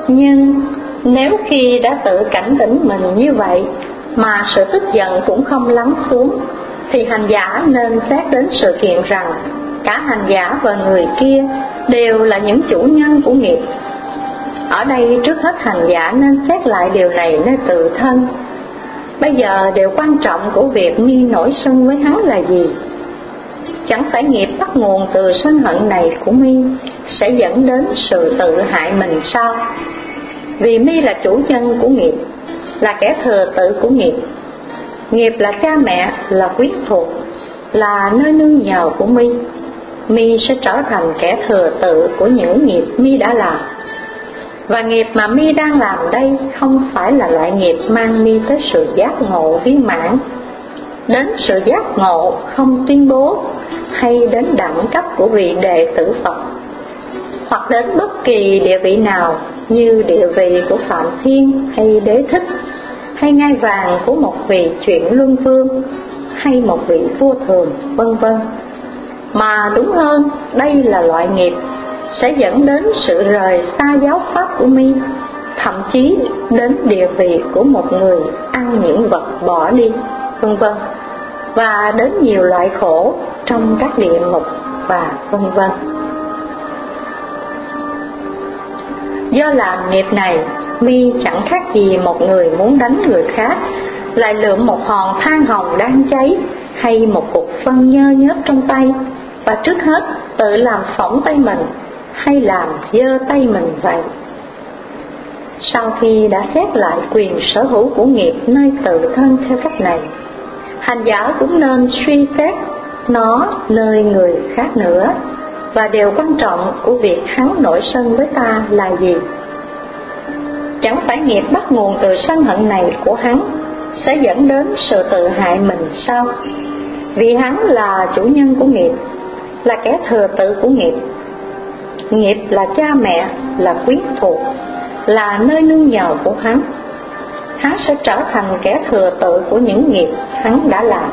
Nhưng nếu khi đã tự cảnh tỉnh mình như vậy mà sự tức giận cũng không lắng xuống, thì hành giả nên xét đến sự kiện rằng cả hành giả và người kia đều là những chủ nhân của nghiệp. Ở đây trước hết hành giả nên xét lại điều này nơi tự thân. Bây giờ điều quan trọng của việc Mi nổi sân với hắn là gì? Chẳng phải nghiệp bắt nguồn từ sân hận này của Mi sẽ dẫn đến sự tự hại mình sao? Vì Mi là chủ nhân của nghiệp, là kẻ thừa tự của nghiệp. Nghiệp là cha mẹ, là quyến thuộc, là nơi nương nhờ của Mi. Mi sẽ trở thành kẻ thừa tự của những nghiệp Mi đã làm. Và nghiệp mà Mi đang làm đây không phải là loại nghiệp mang Mi tới sự giác ngộ viên mãn, đến sự giác ngộ không tuyên bố, hay đến đẳng cấp của vị đệ tử Phật, hoặc đến bất kỳ địa vị nào như địa vị của Phạm Thiên hay Đế Thích, hay ngai vàng của một vị chuyển luân vương, hay một vị vua thường, vân vân. Mà đúng hơn, đây là loại nghiệp sẽ dẫn đến sự rời xa giáo pháp của Mi, thậm chí đến địa vị của một người ăn những vật bỏ đi, vân vân, và đến nhiều loại khổ trong các địa ngục và vân vân. Do làm nghiệp này, Mi chẳng khác gì một người muốn đánh người khác, lại lượm một hòn than hồng đang cháy hay một cục phân nhơ nhớp trong tay, và trước hết tự làm phỏng tay mình hay làm dơ tay mình vậy. Sau khi đã xét lại quyền sở hữu của nghiệp nơi tự thân theo cách này, hành giả cũng nên suy xét nó nơi người khác nữa. Và điều quan trọng của việc hắn nổi sân với ta là gì? Chẳng phải nghiệp bắt nguồn từ sân hận này của hắn sẽ dẫn đến sự tự hại mình sao? Vì hắn là chủ nhân của nghiệp, là kẻ thừa tự của nghiệp. Nghiệp là cha mẹ, là quyến thuộc, là nơi nương nhờ của hắn. Hắn sẽ trở thành kẻ thừa tự của những nghiệp hắn đã làm.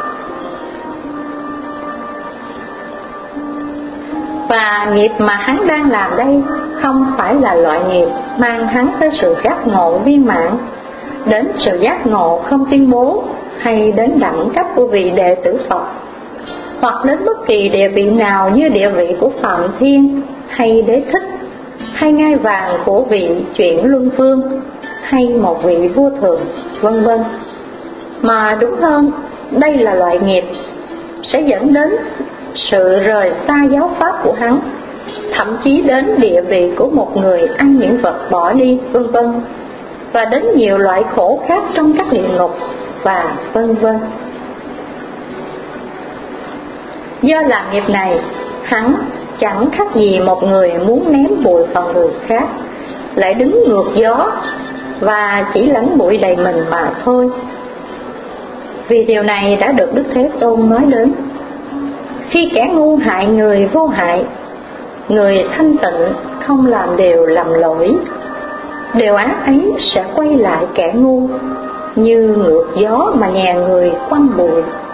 Và nghiệp mà hắn đang làm đây không phải là loại nghiệp mang hắn tới sự giác ngộ viên mãn, đến sự giác ngộ không tuyên bố, hay đến đẳng cấp của vị đệ tử Phật, hoặc đến bất kỳ địa vị nào như địa vị của Phạm Thiên hay Đế Thích, hay ngai vàng của vị chuyển luân vương, hay một vị vua thường, vân vân. Mà đúng hơn, đây là loại nghiệp sẽ dẫn đến sự rời xa giáo pháp của hắn, thậm chí đến địa vị của một người ăn những vật bỏ đi, vân vân, và đến nhiều loại khổ khác trong các địa ngục và vân vân. Do làm nghiệp này, hắn chẳng khác gì một người muốn ném bụi vào người khác, lại đứng ngược gió và chỉ lãnh bụi đầy mình mà thôi. Vì điều này đã được Đức Thế Tôn nói đến: khi kẻ ngu hại người vô hại, người thanh tịnh không làm điều lầm lỗi, điều ác ấy sẽ quay lại kẻ ngu, như ngược gió mà nhà người quăng bụi.